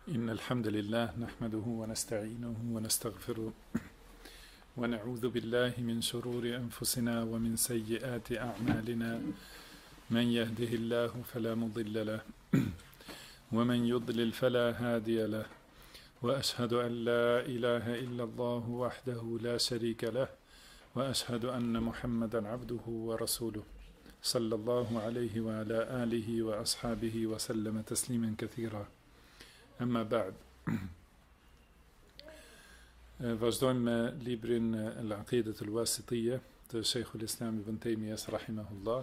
إن الحمد لله نحمده ونستعينه ونستغفره ونعوذ بالله من شرور أنفسنا ومن سيئات أعمالنا من يهده الله فلا مضل له ومن يضلل فلا هادي له وأشهد أن لا إله إلا الله وحده لا شريك له وأشهد أن محمدا عبده ورسوله صلى الله عليه وعلى آله وأصحابه وسلم تسليما كثيرا. Amma ba'd. Vazhdojmë me librin Al-Aqidat Al-Wasitiyya të Sheikhul Islam Ibn Taymiyas rahimahullah.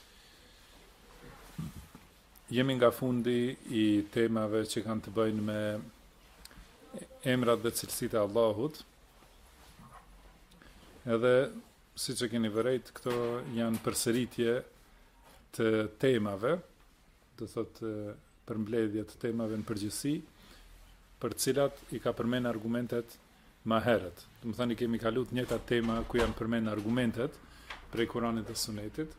Jemi nga fundi i temave që kanë të bëjnë me emrat dhe cilësitë e Allahut. Edhe siç e keni vërejt, këto janë përsëritje të temave, do thotë përmbledhje të temave në përgjithësi, për cilat i ka përmend argumentet më herët. Do të thënë kemi kaluar njëta tema ku janë përmend argumentet prej Kuranit dhe Sunetit.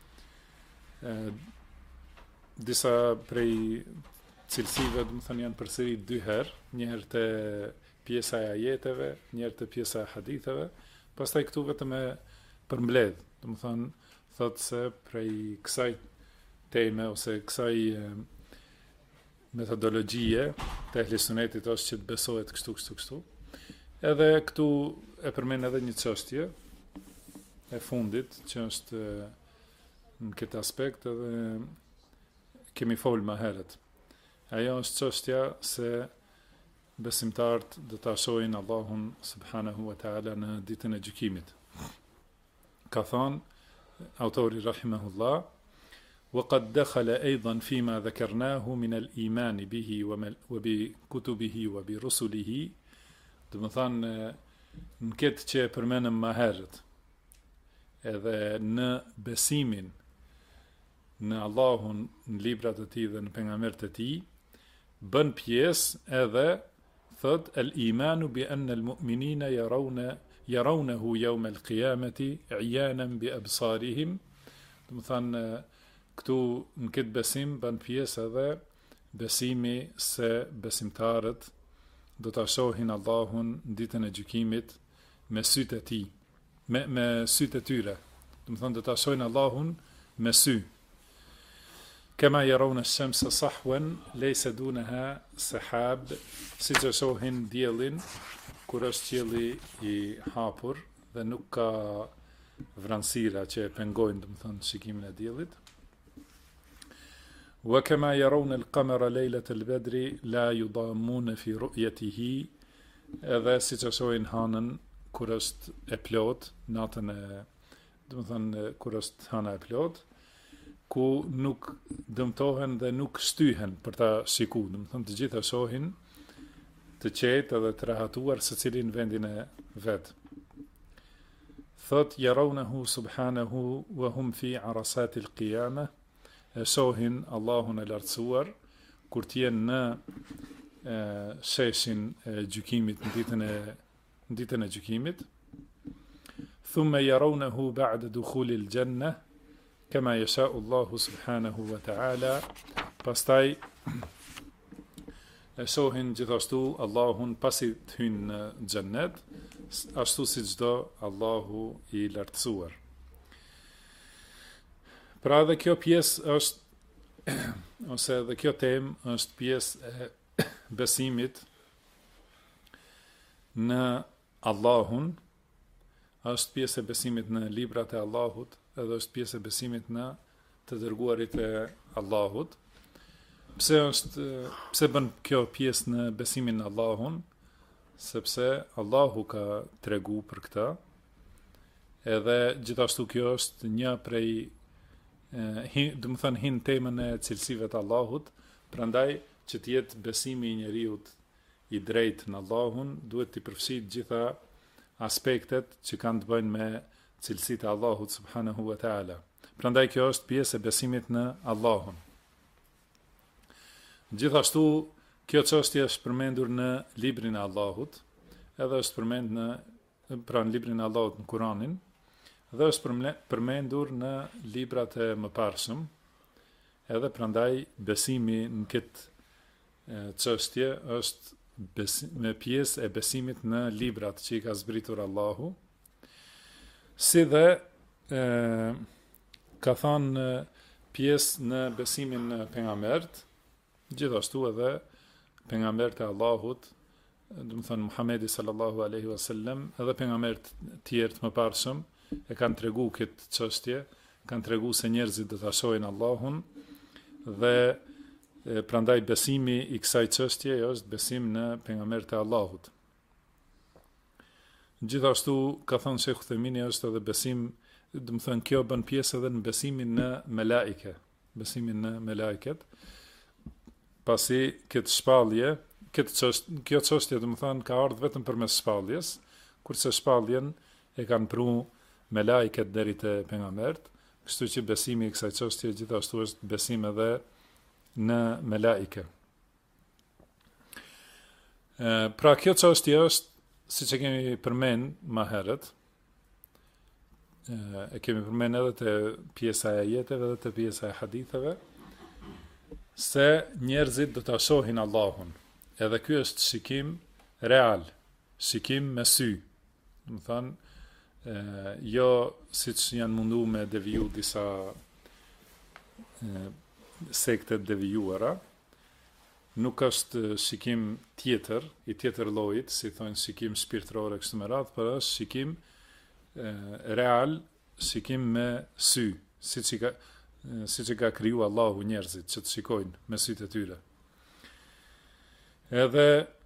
Disa prej cilësive, do të thënë, janë përsërit dy herë, një herë te pjesa e ajeteve, një herë te pjesa e haditheve, pastaj këtu vetëm e përmbledh. Do të thënë, thotë se prej kësaj teme ose kësaj metodologjie të ehli sunetit është që të besohet kështu. Edhe këtu e përmend edhe një çështje e fundit që është në këtë aspekt edhe kemi folur më herët. Ajo është çështja se besimtarët do ta shohin Allahun subhanahu wa taala në ditën e gjykimit. Ka thënë autori rahimahullah: وقد دخل أيضا فيما ذكرناه من الإيمان به وبكتبه وبرسله. Do të thonë në këtë që e përmenëm më herët, edhe në besimin në Allahun, në librat e tij dhe në pejgamberët e tij, bën pjesë edhe thot el-imanu bi anna al-mu'minina yarawnahu yawm al-qiyamati i'yanan bi absarihim. Do të thonë këtu në këtë besim bën pjesë edhe besimi se besimtarët do ta shohin Allahun në ditën e gjykimit me sytë e tij, me sytë e tyre. Do të thonë do ta shohin Allahun me sy. Kama yarawna ash-shamsa sahwan laysa dunaha sahab, siç e shohin diellin kur është qielli i hapur dhe nuk ka vranësira që e pengojnë, do të thonë, shikimin e diellit. وكما يرون القمر ليلة البدر لا يضامون في رؤيته. Edhe siç e shohin hanën kur është e plot, natën e, do të thënë kur është hana e plot, ku nuk dëmtohen dhe nuk shtyhen për ta shikuar. Do të thënë të gjitha shohin të qetë dhe të rahatuar secili në vendin e vet. Thot yarawnahu subhanahu wa hum fi arasati al-qiyamah. E shohin Allahun e lartësuar kur t'jen në sheshin e gjykimit, në ditën e gjykimit. Thumma yarawnahu ba'da dukhuli al-jannah kama yasha'u Allahu subhanahu wa ta'ala. Pastaj e shohin gjithashtu Allahun pasi të hynë në xhennet, ashtu siç do Allahu i lartësuar. Pra edhe kjo pjesë është, ose edhe kjo temë është pjesë e besimit në Allahun, është pjesë e besimit në librat e Allahut, edhe është pjesë e besimit në të dërguarit e Allahut. Pse bën kjo pjesë në besimin në Allahun? Sepse Allahu ka tregu për këtë, edhe gjithashtu kjo është një prej do të thënë hin temën e cilësive të Allahut, prandaj që të jetë besimi i njeriut i drejtë në Allahun, duhet të përfshijë gjitha aspektet që kanë të bëjnë me cilësitë e Allahut subhanahu wa taala. Prandaj kjo është pjesë e besimit në Allahun. Gjithashtu kjo çështje është përmendur në librin e Allahut, edhe është përmendur në librin e Allahut në Kur'anin, dhe është përmendur në librat e mëparshëm, edhe prandaj besimi në këtë çështje është me pjesë e besimit në librat që i ka zbritur Allahu, si dhe ka thënë pjesë në besimin në pejgambert, gjithashtu edhe pejgambert e Allahut, do të thënë Muhamedi sallallahu alaihi wasallam, edhe pejgambert tjerë të mëparshëm e kanë treguar këtë çështje, kanë treguar se njerëzit do ta shohin Allahun dhe prandaj besimi i kësaj çështje është besim në pejgambert e Allahut. Gjithashtu ka thënë Sheikh Uthemini është edhe besim, do të thënë kjo bën pjesë edhe në besimin në melaike, besimin në melaiket. Pasi këtë shpallje, kjo çështje do të thënë ka ardhur vetëm përmes shpalljes, kurse shpalljen e kanë pru melaiket deri te pejgambert, kështu që besimi i kësaj çështje gjithashtu është besim edhe në melaike. Pra kjo çështje është, siç e kemi përmend më herët, e kemi përmend edhe te pjesa e ajeteve dhe te pjesa e haditheve, se njerëzit do ta shohin Allahun. Edhe ky është shikim real, shikim me sy. Do të thënë, jo siç janë mundu me deviju disa sekte devijuara, nuk është shikim tjetër, i tjetër llojit, si thonë shikim shpirtëror e kështu me radhë, por është shikim real, shikim me sy, siç i ka kriju Allahu njerëzit që të shikojnë me sytë e tyre. Edhe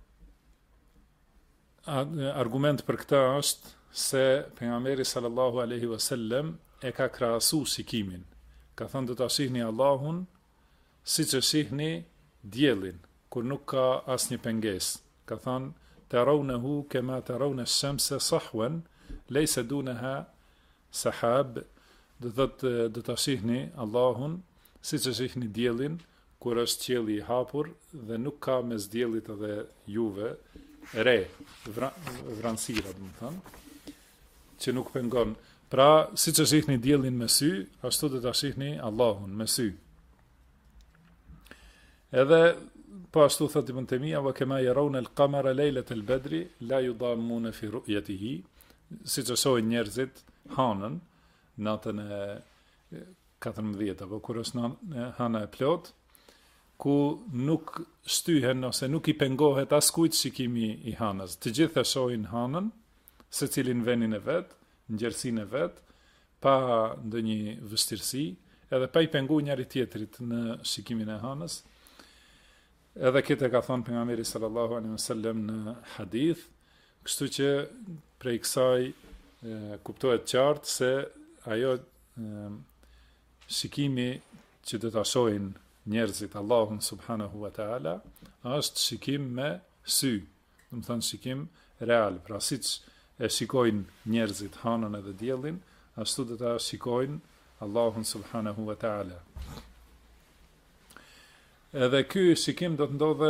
argument për këtë është se pejgamberi sallallahu alaihi wasallam e ka krahasu shikimin. Ka thënë do ta shihni Allahun siç e shihni diellin, kur nuk ka asnjë pengesë. Ka thënë tarawnahu kama tarawna ash-shamsa sahwan laysa dunaha sahab, do ta shihni Allahun siç e shihni diellin, kur është qielli i hapur dhe nuk ka mes diellit edhe juve vranësira, do të thënë, që nuk pengon. Pra, siç e shihni diellin me sy, ashtu do ta shihni Allahun me sy. Edhe po ashtu thot Ibn Taymija, wa kama yarawna al-qamara laylat al-badri la yudammuna fi ru'yatihi, siç e shohin njerëzit hanën natën e 14 apo kur është hana e plot, ku nuk shtyhen ose nuk i pengohet askujt shikimi i hanës. Të gjithë e shohin hanën, secilin venin e vet, ngjërsinë e vet, pa ndonjë vështirësi, edhe pa i penguar njëri tjetrit në shikimin e hanës. Edhe këtë ka thënë pejgamberi sallallahu alaihi wasallam në hadith, kështu që prej kësaj kuptohet qartë se ajo shikimi që do ta shohin njerëzit Allahun subhanahu wa ta'ala është shikim me sy, do të thënë shikim real. Pra siç e shikojnë njerëzit hanën edhe diellin, ashtu do ta shikojnë Allahun subhanahu wa ta'ala. Edhe ky shikim do të ndodhe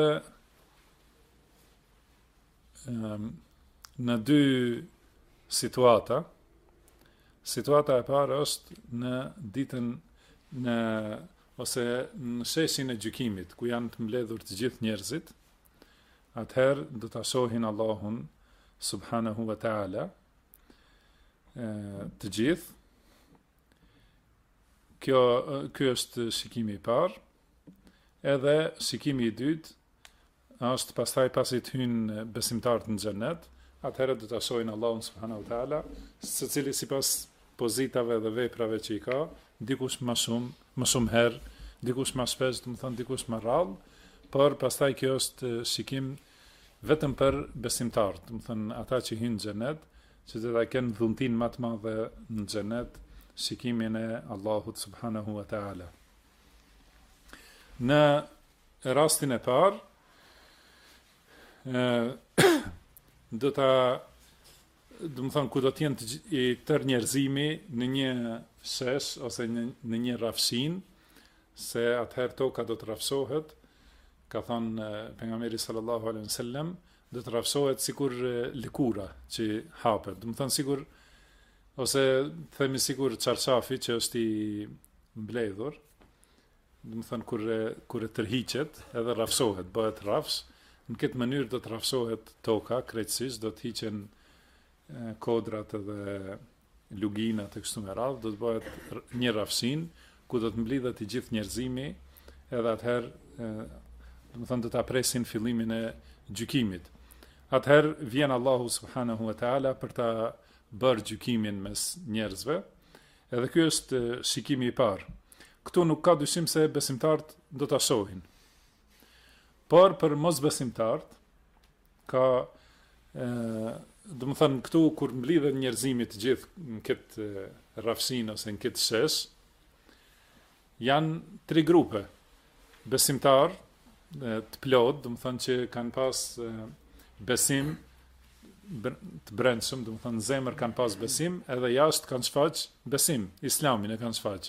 në dy situata. Situata e parë është në ditën ose në sheshin e gjykimit, ku janë të mbledhur të gjithë njerëzit, atëherë do ta shohin Allahun subhanahu wa ta'ala të gjithë. Ky është shikimi i parë. Edhe shikimi i dytë është pastaj pasi të hyjnë besimtarët në xhenet, atëherë do ta shohin Allahun subhanahu wa ta'ala, secili sipas pozitave dhe veprave që i ka, dikush më shumë herë, dikush më shpesh, do të thonë dikush më rrallë, por pastaj kjo është shikim vetëm për besimtarët, do të thonë ata që hyjnë në xhenet, që do ta kenë dhuntin më të madhe në xhenet, shikimin e Allahut subhanahu wa ta'ala. Në rastin e parë, do të thonë ku do të jenë i tërë njerëzimi në një shesh ose në një rafshin, se atëherë toka do të rafshohet, ka thënë pejgamberi sallallahu alaihi wasallam, do të rafshohet sikur lëkura që hapet, do të thonë sikur, ose themi sikur çarçafi që është i mbledhur, do të thënë kur e tërhiqet, edhe rrafsohet, bëhet rrafsh, në këtë mënyrë do të rrafsohet toka krejtësisht, do të hiqen kodrat edhe luginat e kështu me radhë, do të bëhet një rrafsin ku do të mblidhet i gjithë njerëzimi, edhe atëherë do të thënë do ta presin fillimin e gjykimit. Atëherë vjen Allahu subhanahu wa taala për ta bërë gjykimin mes njerëzve, edhe ky është shikimi i parë. Këtu nuk ka dyshim se besimtarët do ta shohin. Por për mosbesimtarët ka do të thënë këtu kur mblidhen njerëzimi të gjithë në këtë rrafsin ose në këtë shesh, janë 3 grupe. Besimtar të plot, do të thënë që kanë pas besim të brendshëm, do të thënë zemër kanë pas besim, edhe jashtë kanë shfaq besim, islamin e kanë shfaq.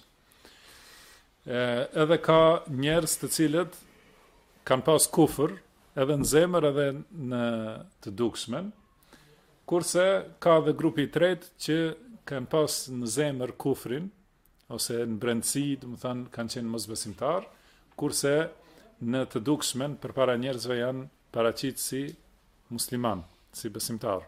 Edhe ka njerëz të cilët kanë pas kufër, edhe në zemër edhe në të dukshmen, kurse ka dhe grupi i tretë që kanë pas në zemër kufrin, ose në brendësi, do të thënë kanë qenë mosbesimtar, kurse në të dukshmen përpara njerëzve janë paraqitur si musliman, si besimtar.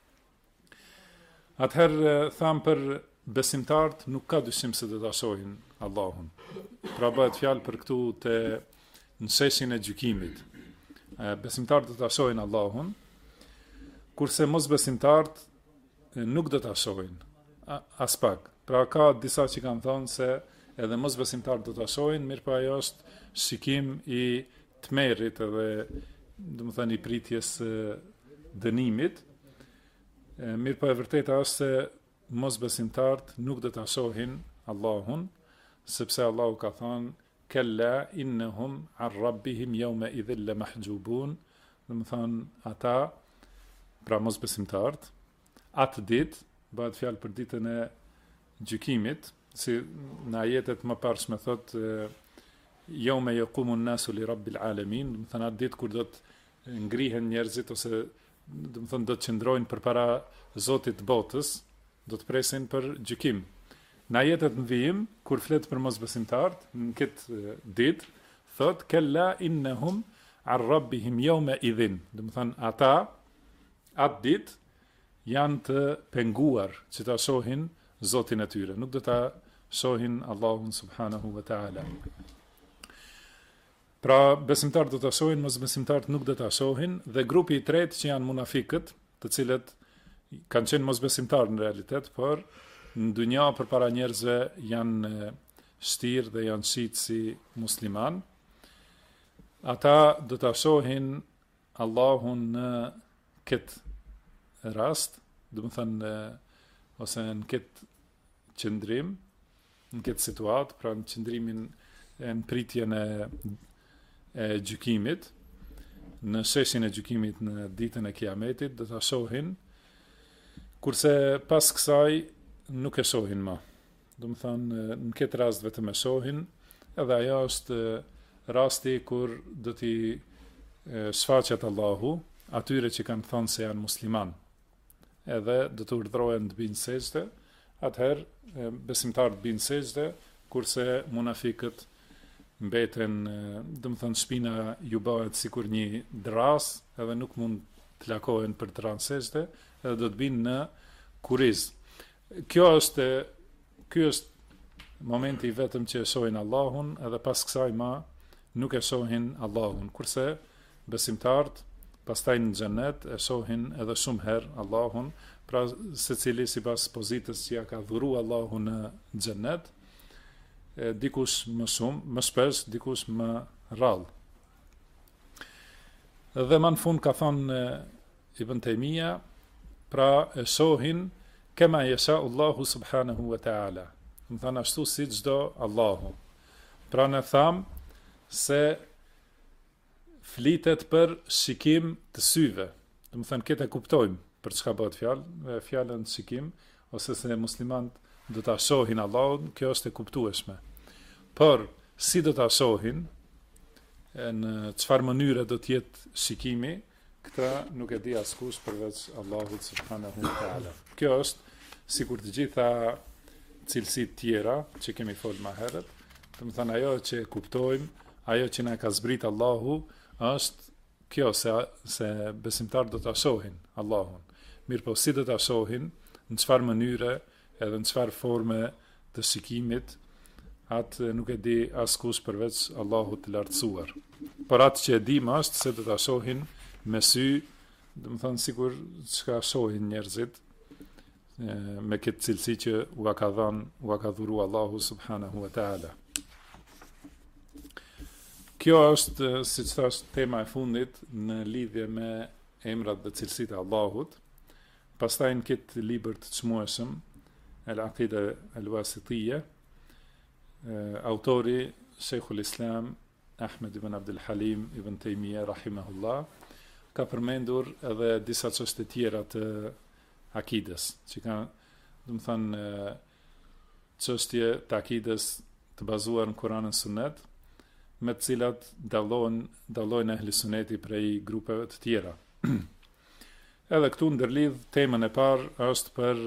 Atëherë tham për besimtarët nuk ka dyshim se do ta shohin Allahun. Pra bëhet fjalë për këtu te në sheshin e gjykimit. Besimtarët do ta shohin Allahun, kurse mosbesimtarët nuk do ta shohin as pak. Pra ka disa që kanë thonë se edhe mosbesimtarët do ta shohin, mirë pa ajo është shikim i tmerrit edhe do të thënë i pritjes dënimit. Mirë pa e vërteta është se mosbesimtarët nuk do ta shohin Allahun, sepse Allahu ka thënë kella innahum an rabbihim yawma idhil lamahjubun, do të thënë ata, pra mosbesimtarët, atë ditë bëhet fjalë për ditën e gjykimit, si në ajetet më parshme thotë yawma yaqumu an-nasu li rabbil alamin, do të thënë atë ditë kur do të ngrihen njerëzit ose do të thënë do të qëndrojnë përpara Zotit të botës, do të presin për gjykim. Në ajetet në vijim, kur flet për mosbesimtarët, në këtë ditë, thot kella innahum an rabbihim yawma idhin. Do të thënë ata atë ditë janë të penguar që ta shohin Zotin e tyre, nuk do ta shohin Allahun subhanahu wa taala. Pra besimtarët do ta shohin, mosbesimtarët nuk do ta shohin, dhe grupi i tretë që janë munafikët, të cilët kanë qenë mosbesimtarë në realitet, por në dunja përpara njerëzve janë shtirë dhe janë shitë si musliman. Ata do ta shohin Allahun në këtë rast, do të thënë ose në këtë qëndrim, në këtë situatë, pra në qëndrimin në pritjen e gjykimit, në sheshin e gjykimit në ditën e kiametit, do ta shohin, kurse pas kësaj nuk e shohin më. Do të thënë në këtë rast vetëm e shohin, edhe ajo është rasti kur do t'i shfaqet Allahu atyre që kanë thënë se janë musliman, edhe do të urdhrohen të binë sejdë, atëherë besimtarët binë sejdë, kurse munafikët mbeten, do të thënë shpina ju bëhet sikur një dras, edhe nuk mund të lakohen për të rënë sejdë, edhe do të binë në kuriz. Ky është momenti vetëm që e shohin Allahun, edhe pas kësaj ma nuk e shohin Allahun, kurse besimtarët pastaj në xhenet e shohin edhe shumë herë Allahun, pra secili sipas pozitës që ja ka dhuru Allahu në xhenet, dikush më shumë, më shpesh, dikush më rrallë. Dhe më në fund ka thonë Ibn Taymija, pra e shohin kema yasha Allahu subhanahu wa ta'ala. Më thënë ashtu si çdo Allahu. Pra në thamë se flitet për shikim të syve. Do të thënë këtë e kuptojmë për çka bëhet fjalë, fjalën shikim, ose se muslimanët do ta shohin Allahun, kjo është e kuptueshme. Por si do ta shohin, në çfarë mënyre do të jetë shikimi, këtë nuk e di askush përveç Allahut subhanahu wa taala. Kjo është sikur të gjitha cilësitë tjera që kemi folur më herët, do të thënë ajo që kuptojmë, ajo që na ka zbrit Allahu, është kjo se besimtarët do ta shohin Allahun. Mirë po si do ta shohin, në çfarë mënyre, edhe në çfarë forme të shikimit, atë nuk e di askush përveç Allahut të lartësuar. Por atë që e dim është se do ta shohin me sy, do të thënë sikur çka shohin njerëzit, me këtë cilësi që ua ka dhuru Allahu subhanahu wa ta'ala. Kjo është, siç thash, tema e fundit në lidhje me emrat dhe cilësitë e Allahut. Pastaj në këtë libër të çmueshëm, Al-Aqida Al-Wasitiyya, autori Sheikhul Islam Ahmed ibn Abdul Halim ibn Taymiyah rahimahullah ka përmendur edhe disa çështje tjera të akides, që kanë, do të thënë, çështje të akides të bazuar në Kur'anin dhe Sunet, me të cilat dallojnë ehli suneti prej grupeve të tjera. Edhe këtu ndërlidh temën e parë është për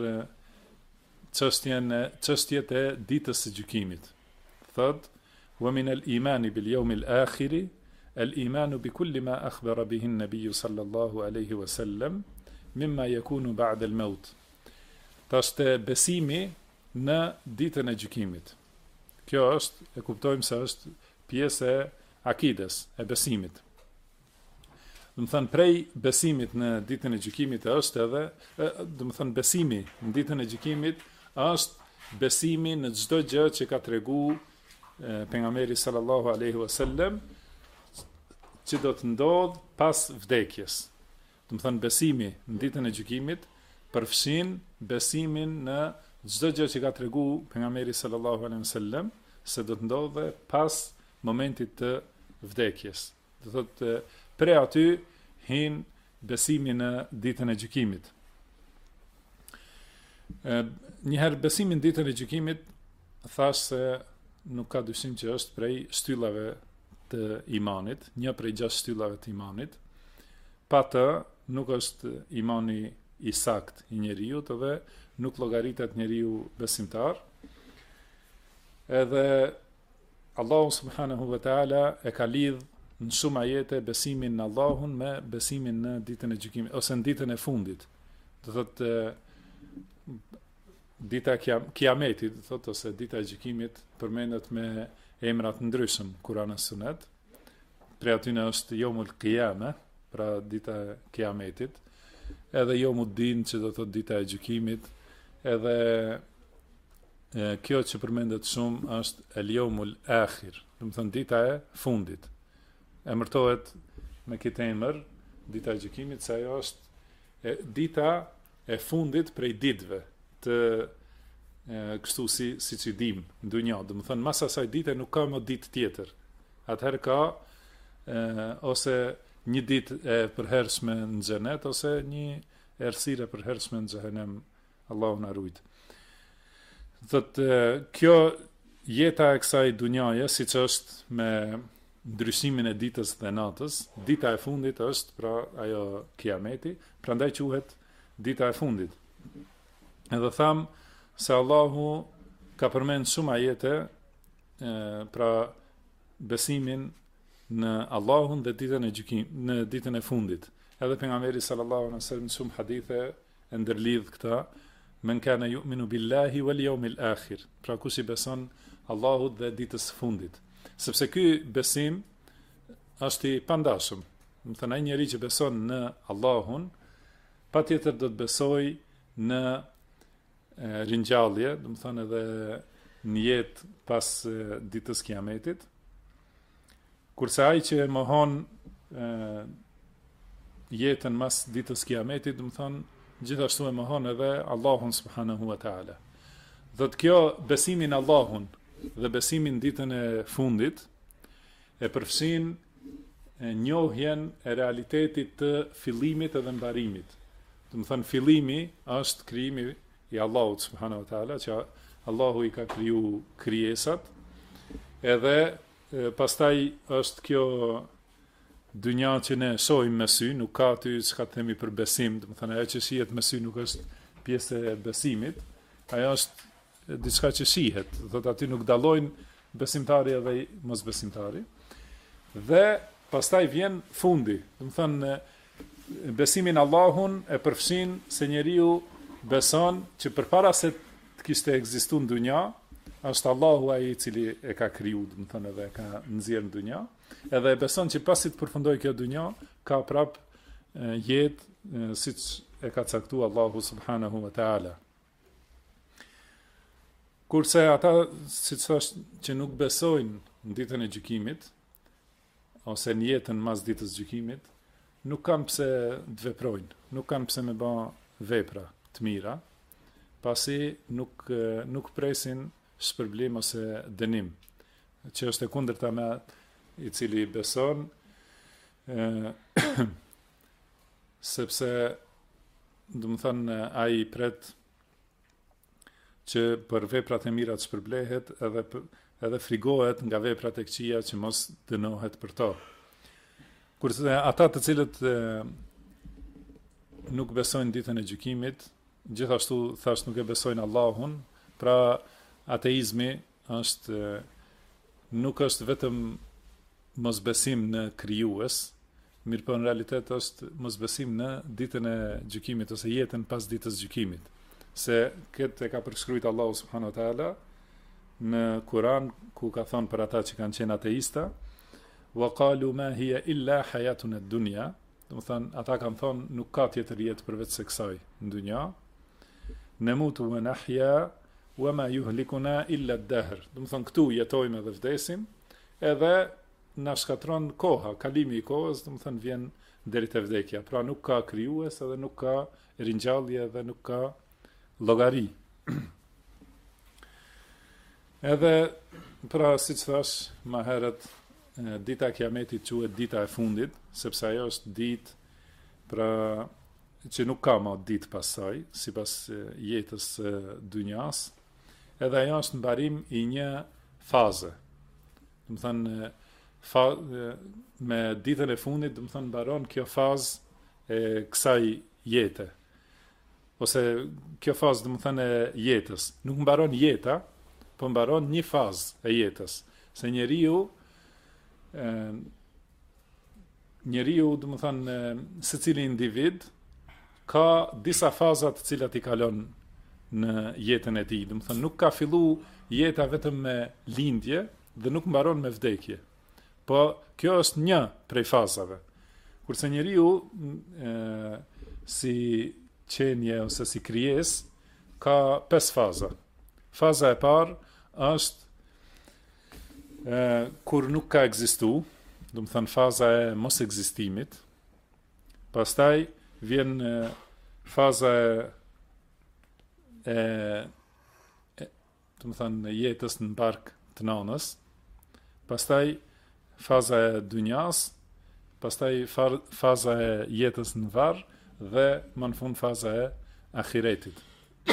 çështjet e ditës së gjykimit. Thot: "Wa min al-imani bil yawm al-akhir al-imanu bi kulli ma akhbara bihi an-nabiy sallallahu alaihi wasallam mimma yakunu ba'da al-maut." Tashte besimi në ditën e gjykimit. Kjo është, e kuptojmë se është pjesë e akides, e besimit. Do të thënë, prej besimit në ditën e gjykimit është edhe, do të thënë, besimi në ditën e gjykimit është besimi në çdo gjë që ka tregu pejgamberi sallallahu alaihi wasallam që do të ndodh pas vdekjes. Do të thënë, besimi në ditën e gjykimit përfshin besimin në çdo gjë që ka tregu pejgamberi sallallahu alaihi wasallam se do të ndodhe pas momentit të vdekjes. Do thotë, pre aty hin besimi në ditën e gjykimit. Njëherë besimi në ditën e gjykimit thash se nuk ka dyshim që është prej shtyllave të imanit, një prej 6 shtyllave të imanit. Pa të nuk është imani i sakt i njeriut dhe nuk llogaritet njeriu besimtar. Edhe Allahu subhanahu wa ta'ala e ka lidh në shumë ajete besimin në Allahun me besimin në ditën e gjykimit, ose në ditën e fundit. Do thotë dita e kiametit, do thotë, ose dita e gjykimit përmendet me emra të ndryshëm Kur'an dhe Sunet. Pra aty është Yawmul Qiyamah, pra dita e kiametit, edhe Yawmuddin, që do thotë dita e gjykimit, edhe kjo që përmendet shumë është El-Yawmul Akhir, do të thënë dita e fundit. Emërtohet me këtë emër, dita e gjykimit, se ajo është dita e fundit prej ditëve të kështu si që dim në dunja. Do të thënë, mas asaj dite nuk ka më ditë tjetër. Atëherë ka ose një ditë e përhershme në xhenet, ose një errësirë e përhershme në xhenem, Allahu na ruaj. Thotë, kjo jeta e kësaj dunjaje, siç është me ndryshimin e ditës dhe natës, dita e fundit është pra ajo kiameti, prandaj quhet dita e fundit. Edhe tham se Allahu ka përmend shumë ajete pra besimin në Allahun dhe ditën e gjykimit, në ditën e fundit. Edhe pejgamberi sallallahu alaihi wasallam në shumë hadithe e ndërlidh këta: "Men kana yu'minu billahi wal yawmil akhir." Pra kush i beson Allahut dhe ditës së fundit. Sepse ky besim është i pandashëm. Do të thënë, ai njeri që beson në Allahun, patjetër do të besoj në ringjallje, do të thënë edhe në jetë pas ditës kiametit. Kurse ai që mohon jetën mas ditës kiametit, do të thënë, gjithashtu e mohon edhe Allahun subhanahu wa ta'ala. Dhe kjo besimin Allahun dhe besimin ditën e fundit e përfshin njohjen e realitetit të fillimit edhe mbarimit. Do të thënë, fillimi është krijimi i Allahut subhanahu wa ta'ala, që Allahu i ka kriju krijesat, edhe pastaj është kjo dynja që ne shohim me sy, nuk ka aty çka themi për besim, do të thënë ajo që shihet me sy nuk është pjesë e besimit, ajo është diçka që shihet, do të aty nuk dallojnë besimtari edhe mosbesimtari. Dhe pastaj vjen fundi. Do të thënë besimin Allahun e përfshin se njeriu beson që përpara se të kishte ekzistuar në dunja, është Allahu ai i cili e ka kriju, do të thënë edhe e ka nxjerrë në dunja, edhe e beson që pasi të përfundoj kjo dunja, ka prap jetë siç e ka caktuar Allahu subhanahu wa taala. Kurse ata, siç thash, që nuk besojnë në ditën e gjykimit, ose në jetën mas ditës gjykimit, nuk kanë pse të veprojnë, nuk kanë pse me bë vepra të mira, pasi nuk presin shpërblim ose dënim, që është e kundërta me i cili beson, sepse do të thënë ai pret që për veprat e mira të shpërblehet edhe frigohet nga veprat e këqija që mos dënohet për to. Kurse ata të cilët nuk besojnë ditën e gjykimit, gjithashtu thash nuk e besojnë Allahun, pra ateizmi nuk është vetëm mosbesim në krijues, mirë po në realitet është mosbesim në ditën e gjykimit ose jetën pas ditës gjykimit. Se këtë e ka përshkruajtur Allahu subhanahu wa taala në Kur'an, ku ka thonë për ata që kanë qenë ateista, wa qalu ma hiya illa hayatuna ad-dunya, do të thonë ata kanë thonë nuk ka tjetër jetë përveç se kësaj në dunja, namutu wa nahya wa ma yuhlikuna illa ad-dahr, do të thonë këtu jetojmë dhe vdesim, edhe na shkatron koha, kalimi i kohës, do të thonë vjen deri te vdekja, pra nuk ka krijues edhe nuk ka ringjallje edhe nuk ka llogari. Edhe, pra, si që thash, ma herët, dita e kiametit quhet dita e fundit, sepse ajo është ditë, pra, që nuk ka ma ditë pasaj, si pas jetës dunjas, edhe ajo është mbarim i një faze. Do të thënë, me ditën e fundit, do të thënë, mbaron kjo fazë e kësaj jete. Ose kjo fazë, do të thënë, e jetës. Nuk mbaron jeta, po mbaron një fazë e jetës. Se njeriu, do të thënë, secili individ ka disa faza të cilat i kalon në jetën e tij. Do të thënë, nuk ka fillu jeta vetëm me lindje dhe nuk mbaron me vdekje. Po kjo është një prej fazave. Kurse njeriu si qenje ose si krijes ka 5 faza. Faza e parë është kur nuk ka ekzistu, do të thënë faza e mos ekzistimit. Pastaj vjen faza do të thënë jetës në bark të nanës. Pastaj faza e dunjas, pastaj faza e jetës në varr dhe më në fund faza e ahiretit.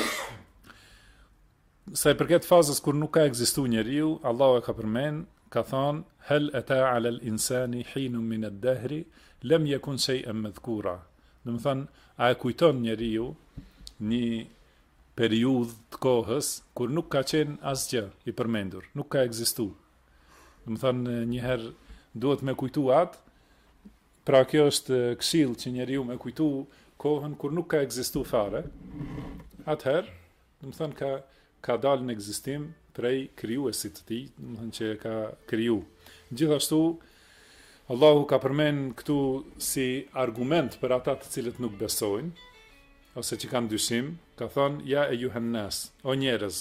Sa i përket fazës kur nuk ka ekzistu njeriu, Allahu e ka përmend, ka thonë, hel ata ala al-insani hinun min ad-dahri lam yakun shay'an madhkura. Do të thonë, a e kujton njeriu një periudhë të kohës kur nuk ka qenë asgjë i përmendur, nuk ka ekzistu. Do të thonë, njëherë duhet me kujtu atë, pra kjo është këshill që njeriu me kujtu kohën kur nuk ka ekzistu fare. Atëherë, do të thonë ka dalë në ekzistim prej krijuesit të tij, do të thënë që ka kriju. Gjithashtu Allahu ka përmend këtu si argument për ata të cilët nuk besojnë ose që kanë dyshim, ka thonë ja ejuhan nas, o njerëz,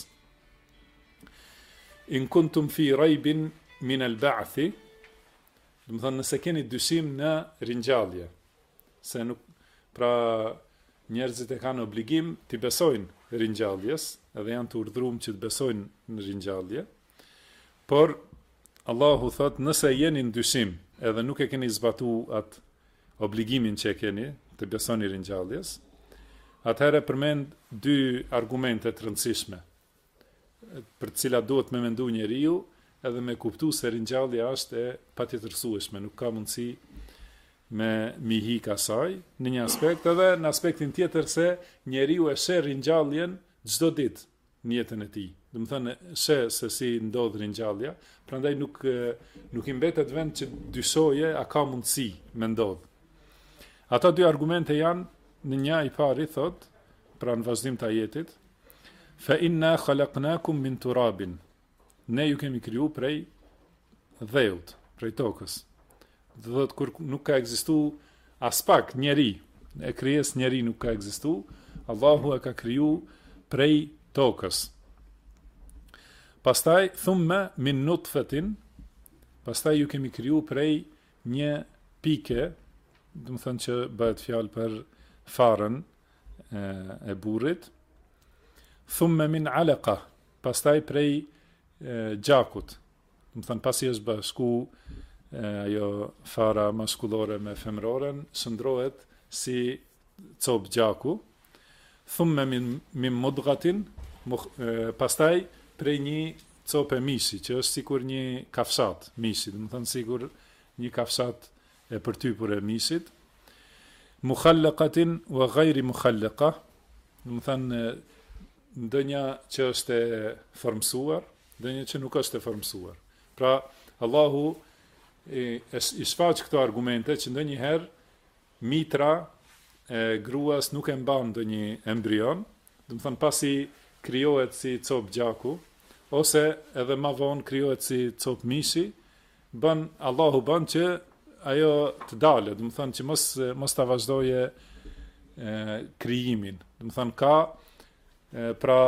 in kuntum fi raybin min al-ba'thi, do të thënë nëse keni dyshim në ringjallje, se nuk, pra njerëzit e kanë obligim të besojnë ringjalljes, edhe janë të urdhëruar që të besojnë në ringjallje, por Allahu thot, nëse jeni në dyshim, edhe nuk e keni zbatu atë obligimin që e keni të besoni ringjalljes, atëherë përmend 2 argumente të rëndësishme, për të cilat duhet me mendu njeriu, edhe me kuptu se ringjallja është e patjetërsueshme, nuk ka mundësi me mihik asaj në një aspekt, edhe në aspektin tjetër se njeriu e sheh ringjalljen çdo ditë në jetën e tij. do të thënë se si ndodh ringjallja, prandaj nuk i mbetet vend që dysoje a ka mundësi me ndodh. Ato dy argumente janë, në një i pari thot, pra në vazhdim të ajetit, fa inna khalaqnakum min turabin. Ne ju kemi kriju prej dheut, prej tokës. Do thot kur nuk ka ekzistu as pak njeri, e krijes njeri nuk ka ekzistu, Allahu e ka kriju prej tokës. Pastaj thumma min nutfatin, pastaj ju kemi kriju prej një pike, do të thënë që bëhet fjalë për farën e burrit. Thumma min alaqa, pastaj prej gjakut. Do të thënë pasi është bashku ajo fara maskullore me femroren, shndrohet si cop gjaku. Thumma min mudghatin, pastaj prej një copë misi, që është sikur një kafshat misi, do të thënë sikur një kafshat e përtypur e misit. Mukhallaqatin wa ghayri mukhallaqa, do të thënë ndonjë që është e formsuar, ndonjë që nuk është e formsuar. Pra Allahu i shfaq këto argumente që ndonjëherë mitra e gruas nuk e mban ndonjë embrion, do të thënë pasi krijohet si cop gjaku, ose edhe ma vonë krijohet si cop mishi, Allahu bën që ajo të dalë, do të thënë që mos ta vazhdoje krijimin. Do të thënë pra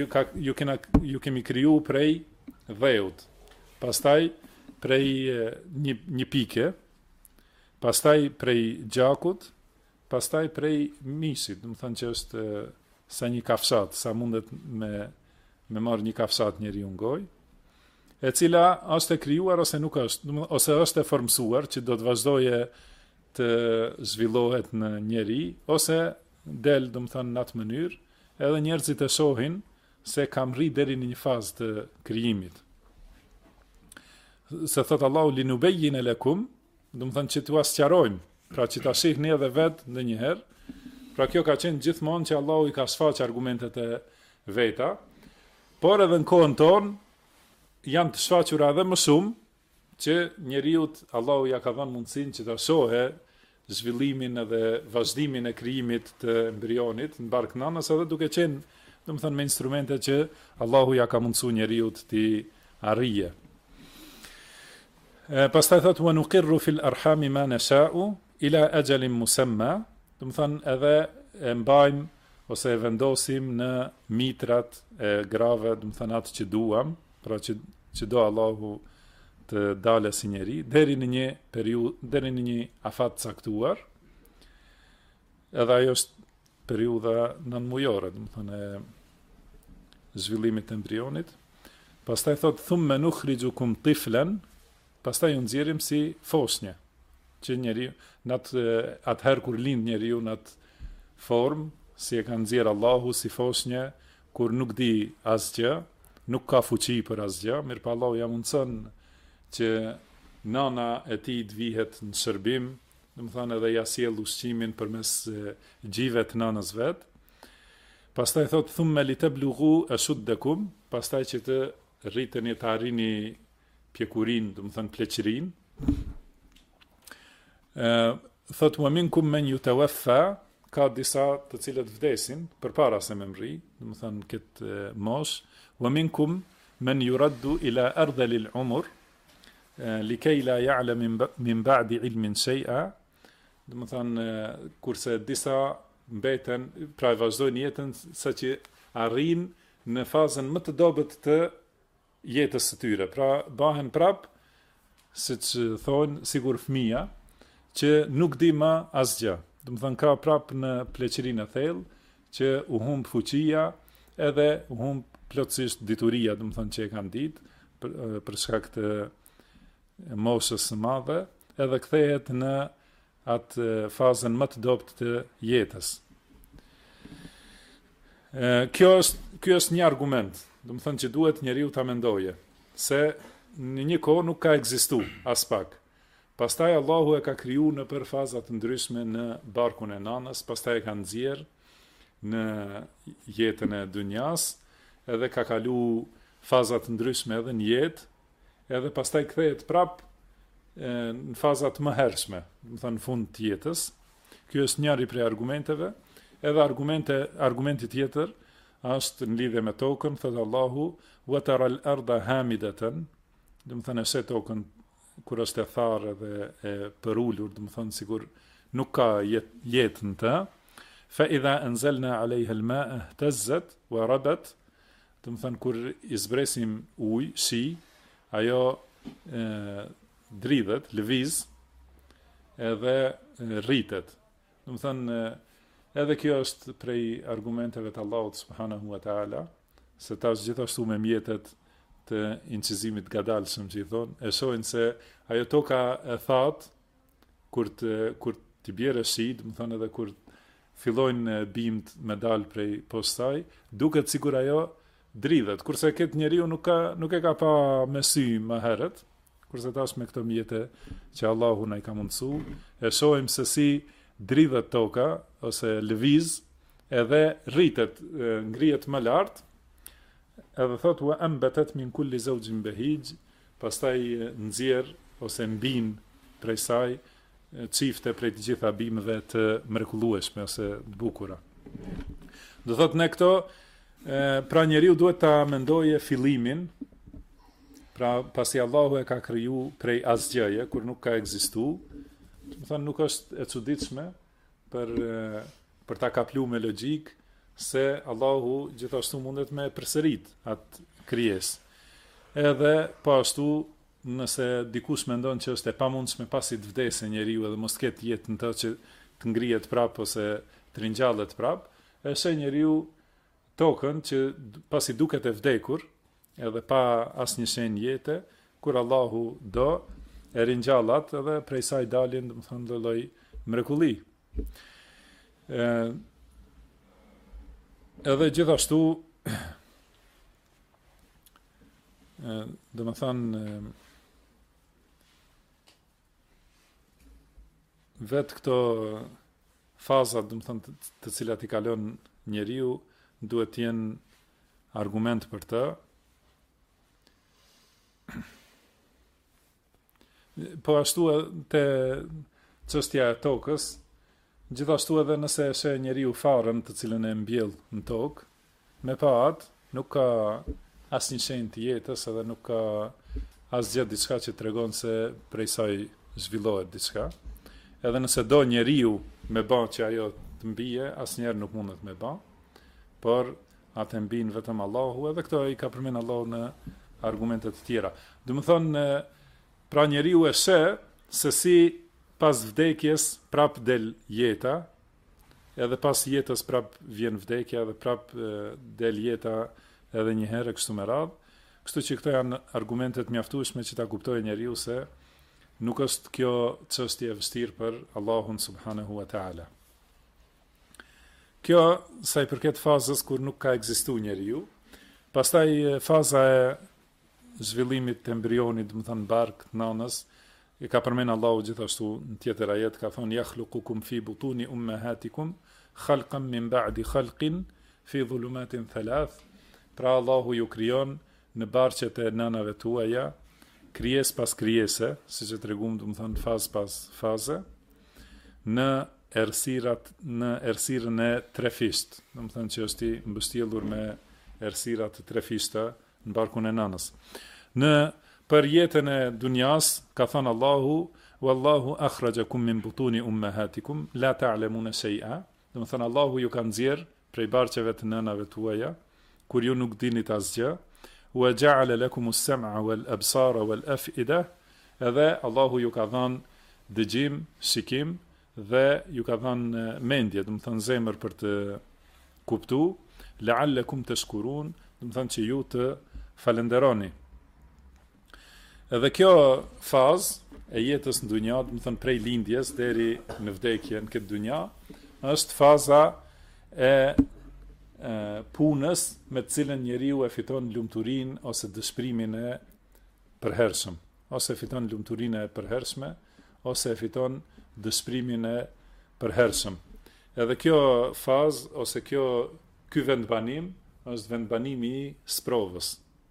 ju kemi kriju prej dheut, pastaj prej një pike, pastaj prej gjakut, pastaj prej misit, do të thënë që është sa një kafshat, sa mundet me marrë një kafshat njeriu në gojë, e cila është e krijuar ose nuk është, ose është e formsuar që do të vazhdoje të zhvillohet në njeri, ose del, do të thënë, në atë mënyrë, edhe njerëzit e shohin se kam rri deri në një fazë të krijimit. Se thot Allahu linubayyina lakum, do të thënë që t'u sqarojmë, pra që ta shihni edhe vetë ndonjëherë. Pra kjo ka qenë gjithmonë që Allahu i ka shfaqë argumentet e veta, por edhe në kohën tonë janë të shfaqura edhe më shumë që njeriut Allahu ja ka dhënë mundësinë që ta shohë zhvillimin edhe vazhdimin e krijimit të embrionit në bark nanës, edhe duke qenë, do të thënë, me instrumente që Allahu ja ka mundësuar njeriut t'i arrije. Pastaj thot wa nuqirru fil arhami ma nasha'u ila ajalin musamma, do të thënë edhe e mbajmë ose e vendosim në mitrat e grave, do të thënë atë që duam, pra që do Allahu të dalë si njeri, deri në një periudhë, deri në një afat caktuar. Edhe ajo është periudha nënmujore, do të thënë zhvillimit të embrionit. Pastaj thot thumma nukhrijukum tiflan, pastaj u nxjerrim si foshnjë, që njeriu atëherë kur lind njeriu në atë formë, si e ka nxjerr Allahu si foshnjë, kur nuk di asgjë, nuk ka fuqi për asgjë, mirë pa Allahu ja mundson që nana e tij të vihet në shërbim, do të thënë edhe ja sjell ushqimin përmes gjive të nanës vet. Pastaj thot thumma litablughu ashuddakum, pastaj që të rriteni të arrini pjekurin, do të thënë pleqërin. Thot wa minkum man yutawaffa, ka disa të cilët vdesin përpara se me mri, do të thënë këtë mosh. Wa minkum man yuraddu ila ardhil umur likay la ya'lam min ba'di ilmin shay'a, do të thënë kurse disa mbeten, pra vazhdojnë jetën saqë arrin në fazën më të dobët të jetës së tyre, pra bahen prap, siç thonë, sigur fëmia që nuk di më asgjë. Do të thënë ka prap në pleqërinë e thellë që u humb fuqia, edhe u humb plotësisht dituria, do të thënë që e kanë ditë për shkak të moshës së madhe, edhe kthehet në atë fazën më të dobët të jetës. Kjo është një argument, do të thënë që duhet njeriu ta mendoje, se në një kohë nuk ka ekzistu as pak. Pastaj Allahu e ka kriju në për fazat ndryshme në barkun e nanës, pastaj e ka nxjerr në jetën e dunjas, edhe ka kalu fazat ndryshme edhe në jetë, edhe pastaj kthehet prap në fazat më hershme, do të thënë në fund të jetës. Ky është njëri prej argumenteve, edhe argumenti tjetër është në lidhje me tokën, thëtë Allahu, wa tara al-arda hamidatan, do të thënë se tokën kur është e tharë dhe e përulur, do të thënë sikur nuk ka jetë në të, fa idha anzalna alayha al-ma'a ihtazzat wa rabat, do të thënë kur i zbresim ujë, shi, ajo dridhet, lëviz, edhe rritet. Do të thënë edhe kjo është prej argumenteve të Allahut subhanahu wa taala, se tash gjithashtu me mjetet të incizimit gadalshëm që i thonë, e shohin se ajo toka e thatë, kur t'i bjerë shi, do të thënë edhe kur fillojnë bimt me dalë prej postaj, duket sikur ajo dridhet, kurse këtë njeriu nuk e ka pa me sy më herët, kurse tash me këto mjete që Allahu na i ka mundësu, e shohim se si dridhet toka, ose lëviz, edhe rritet, ngrihet më lart, edhe thot wa ambatat min kulli zawjin bahij, pastaj nxjerr ose mbin prej saj çifte prej të gjitha bimëve të mrekullueshme ose të bukura. Do thot ne këto, pra njeriu duhet ta mendoje fillimin, pra pasi Allahu e ka kriju prej asgjëje, kur nuk ka ekzistu, do të thënë nuk është e çuditshme për ta kaplu me logjik se Allahu gjithashtu mundet me përsërit atë krijesë. Edhe po ashtu, nëse dikush mendon që është e pamundshme pasi të vdesë njeriu edhe mos ketë jetë në të që të ngrihet prap ose të ringjallet prap, e sheh njeriu tokën që pasi duket e vdekur, edhe pa asnjë shenjë jete, kur Allahu do e ringjallat edhe prej saj dalin, do të thonë lloj mrekulli. Edhe gjithashtu do të thonë vetë këto fazat, do të thonë të cilat i kalon njeriu, duhet të jenë argument për të. Po ashtu te çështja e tokës, gjithashtu edhe nëse e sheh njeriu farën të cilën e mbjell në tokë, me pa atë nuk ka asnjë shenjë të jetës, edhe nuk ka asgjë diçka që tregon se prej saj zhvillohet diçka. Edhe nëse do njeriu me bë që ajo të mbije, asnjëherë nuk mundet me bë, por atë mbin vetëm Allahu, edhe këto i ka përmend Allahu në argumente të tjera. Do të thonë, pra njeriu e sheh se si pas vdekjes prap del jeta, edhe pas jetës prap vjen vdekja, edhe prap del jeta edhe një herë kështu me radhë. Kështu që këto janë argumentet mjaftueshme që ta kuptojë njeriu se nuk është kjo çështje e vështirë për Allahun subhanahu wa taala. Kjo sa i përket fazës kur nuk ka ekzistuar njeriu. Pastaj faza e zhvillimit të embrionit, do të thënë bark të nanës, i ka përmend Allahu gjithashtu në tjetër ajet, ka thonë yakhluqukum fi butuni ummahatikum khalqan min ba'di khalqin fi dhulumatin thalath. Pra Allahu ju krijon në barqet e nënave tuaja, krijes pas krijese, siç e tregum, do të thënë fazë pas faze, në errësirën e trefisht, do të thënë që është i mbështjellur me errësira të trefishta në barkun e nanës. Për jetën e dunjas, ka thënë Allahu, wallahu akhrajakum min butuni ummahatikum la ta'lamuna shay'a. Do të thënë Allahu ju ka nxjerr prej barqeve të nënave tuaja, kur ju nuk dinit asgjë, wa ja'ala lakum as-sam'a wal absara wal af'ida, edhe Allahu ju ka dhënë dëgjim, shikim dhe ju ka dhënë mendje, do të thënë zemër për të kuptuar, la'allakum tashkurun, do të thënë që ju të falenderoni. Edhe kjo fazë e jetës në dunja, do të thënë prej lindjes deri në vdekje në këtë dunja, është faza e punës me të cilën njeriu e fiton lumturinë ose dëshpërimin e përhershëm, ose fiton lumturinë e përhershme, ose e fiton dëshpërimin e përhershëm. Edhe kjo fazë ose ky vendbanim është vendbanimi i sprovës.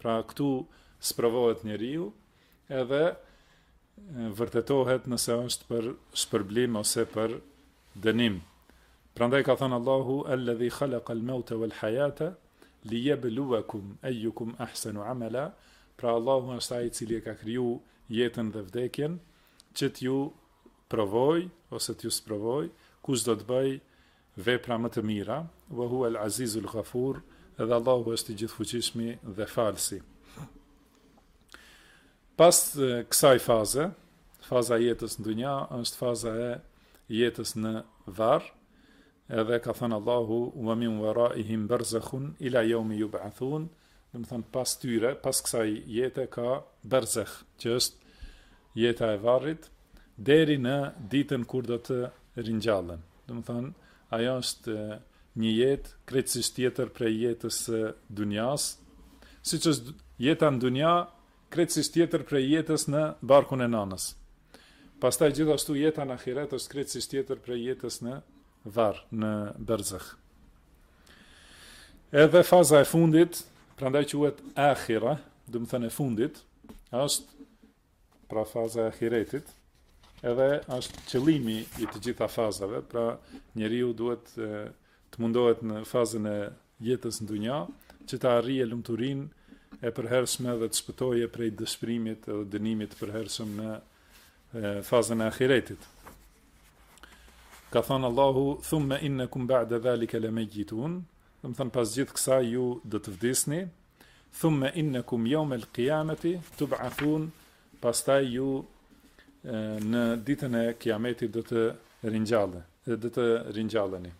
Pra këtu sprovohet njeriu edhe vërtetohet nëse është për shpërblim ose për dënim. Prandaj ka thënë Allahu alladhi khalaqa al-mauta wal hayata liyabluwakum ayyukum ahsanu amala. Pra Allahu është ai i cili e ka kriju jetën dhe vdekjen që t'ju provoj ose t'ju sprovoj kush do të bëj vepra më të mira, wa huwa al-azizul ghafur, edhe Allahu është i gjithfuqishmi dhe falsi. Pas kësaj faze, faza e jetës në dunja është faza e jetës në varr, edhe ka thënë Allahu wa min waraihim barzakhun ila yawmi yub'athun, do të thënë pas tyre, pas kësaj jete ka barzakh, që është jeta e varrit, deri në ditën kur do të ringjallen. Do të thënë ajo është një jetë krejtësisht tjetër prej jetës së dunjas, siç është jeta në dunja krejtësisht tjetër prej jetës në barkun e nanës. Pastaj gjithashtu jeta në ahiret është krejtësisht tjetër prej jetës në varr, në barzakh. Edhe faza e fundit, prandaj quhet akhira, do të thënë e fundit, është pra faza e ahiretit, edhe është qëllimi i të gjitha fazave, pra njeriu duhet të mundohet në fazën e jetës në dunja, që të arrijë lumturinë e përhershme dhe të shpëtojë prej dëshpërimit dhe dënimit të përhershëm në fazën e ahiretit. Ka thënë Allahu, thumma innakum ba'da dhalika lamayitun, do të thënë pas gjithë kësaj ju do të vdesni, thumma innakum yawma al-qiyamati tub'athun, pastaj ju në ditën e kiametit do të ringjalleni.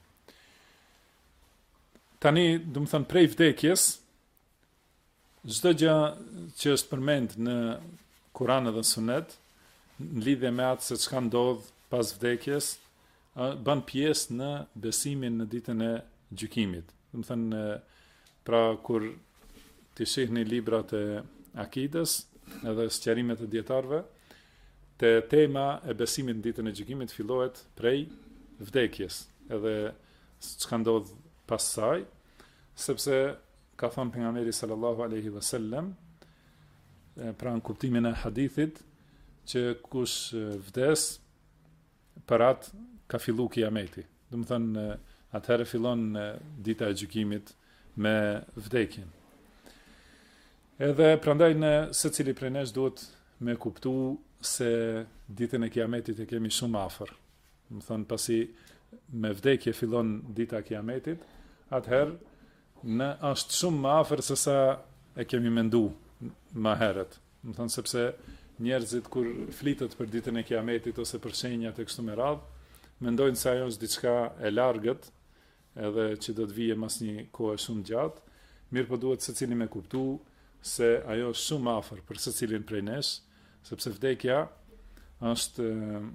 Tani, do të thënë prej vdekjes, çdo gjë që është përmend në Kur'an dhe Sunet, në lidhje me atë se çka ndodh pas vdekjes, bën pjesë në besimin në ditën e gjykimit. Do të thënë, pra kur ti shihni librat e akides edhe sqarimet e dietarëve, te tema e besimit në ditën e gjykimit fillohet prej vdekjes, edhe çka ndodh pas saj, sepse ka thënë pejgamberi sallallahu alaihi wasallam, pra në kuptimin e hadithit, që kush vdes, për atë ka fillu kiameti. Do të thënë, atëherë fillon dita e gjykimit me vdekjen. Edhe prandaj në secili prej nesh duhet me kuptu se ditën e kiametit e kemi shumë afër. Do të thënë, pasi me vdekje fillon dita e kiametit, atëherë është shumë më afër se sa e kemi mendu më herët. Do të thënë, sepse njerëzit kur flitet për ditën e kiametit ose për shenjat e kështu me radhë, mendojnë se ajo është diçka e largët, edhe që do të vijë mas një kohë shumë gjatë, mirë po duhet secili me kuptu se ajo është shumë afër për secilin prej nesh, sepse vdekja është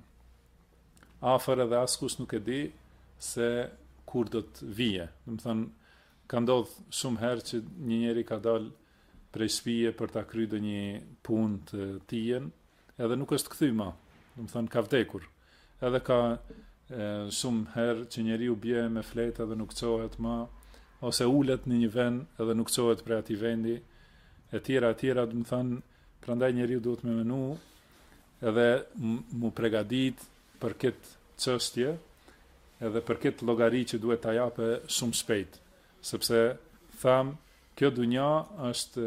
afër edhe askush nuk e di se kur do të vijë. Do të thënë, ka ndodhur shumë herë që një njeri ka dalë prej shtëpie për ta kryer një punë të tij, edhe nuk është kthy më. Do të thënë, ka vdekur. Edhe ka shumë herë që njeriu bie me fletë edhe nuk çohet më, ose ulet në një vend edhe nuk çohet prej atij vendi, e tjera, do të thënë, prandaj njeriu duhet me menu edhe mu përgatit për këtë çështje, edhe për këtë llogari që duhet ta japë shumë shpejt, sepse tham, kjo dunja është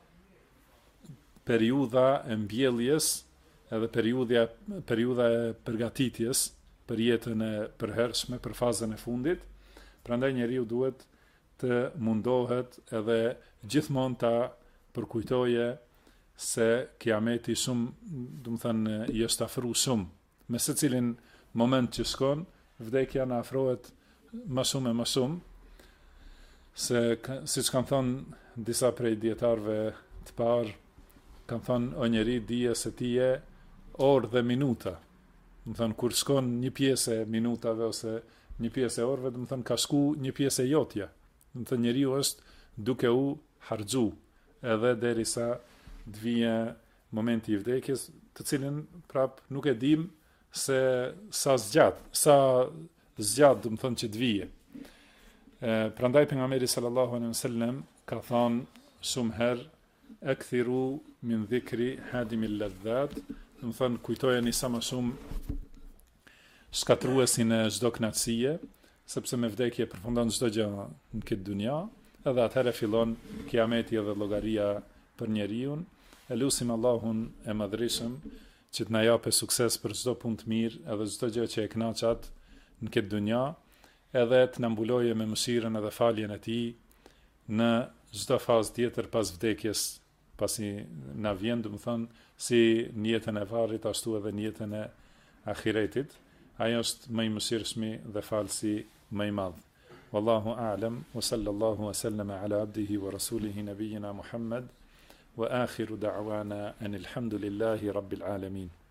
periudha e mbjelljes edhe periudha e përgatitjes për jetën e përhershme, për fazën e fundit. Prandaj njeriu duhet të mundohet edhe gjithmonë ta përkujtoje se kiameti shumë, do të thënë, i është afruar shumë. Me secilin moment që shkon, vdekja na afrohet më shumë e më shumë, se siç kanë thënë disa prej dietarëve të parë, kanë thënë, o njeri, dije se ti je orë dhe minuta. Do të thënë, kur shkon një pjesë e minutave ose një pjesë e orëve, do të thënë, ka shku një pjesë e jotja. Do të thënë, njeriu është duke u harxhu, edhe derisa të vijë momenti i vdekjes, të cilin prap nuk e dim se sa zgjat, do të thënë, që të vijë. Prandaj pejgamberi sallallahu alaihi wasallam ka thënë shumë herë, akthiru min dhikri hadimi ladhat, do të thënë kujtojeni sa më shumë shkatruesin e çdo kënaqësie, sepse me vdekje përfundon çdo gjë në këtë dunja, edhe atëherë fillon kiameti edhe llogaria për njeriu. E lutim Allahun e Madhreshëm që të na japë sukses për çdo punë të mirë, edhe çdo gjë që e kënaqat në këtë dunja, edhe të na mbuloje me mëshirën edhe faljen e tij në çdo fazë tjetër pas vdekjes, pasi na vjen, domethënë, si në jetën e varrit ashtu edhe në jetën e ahiretit. Ajo është më i mëshirshmi dhe falsi më i madh. Wallahu a'lam wa sallallahu wa sallama ala abdihi wa rasulihi nabiyyina Muhammad wa akhiru da'wana anil hamdulillahi rabbil alamin.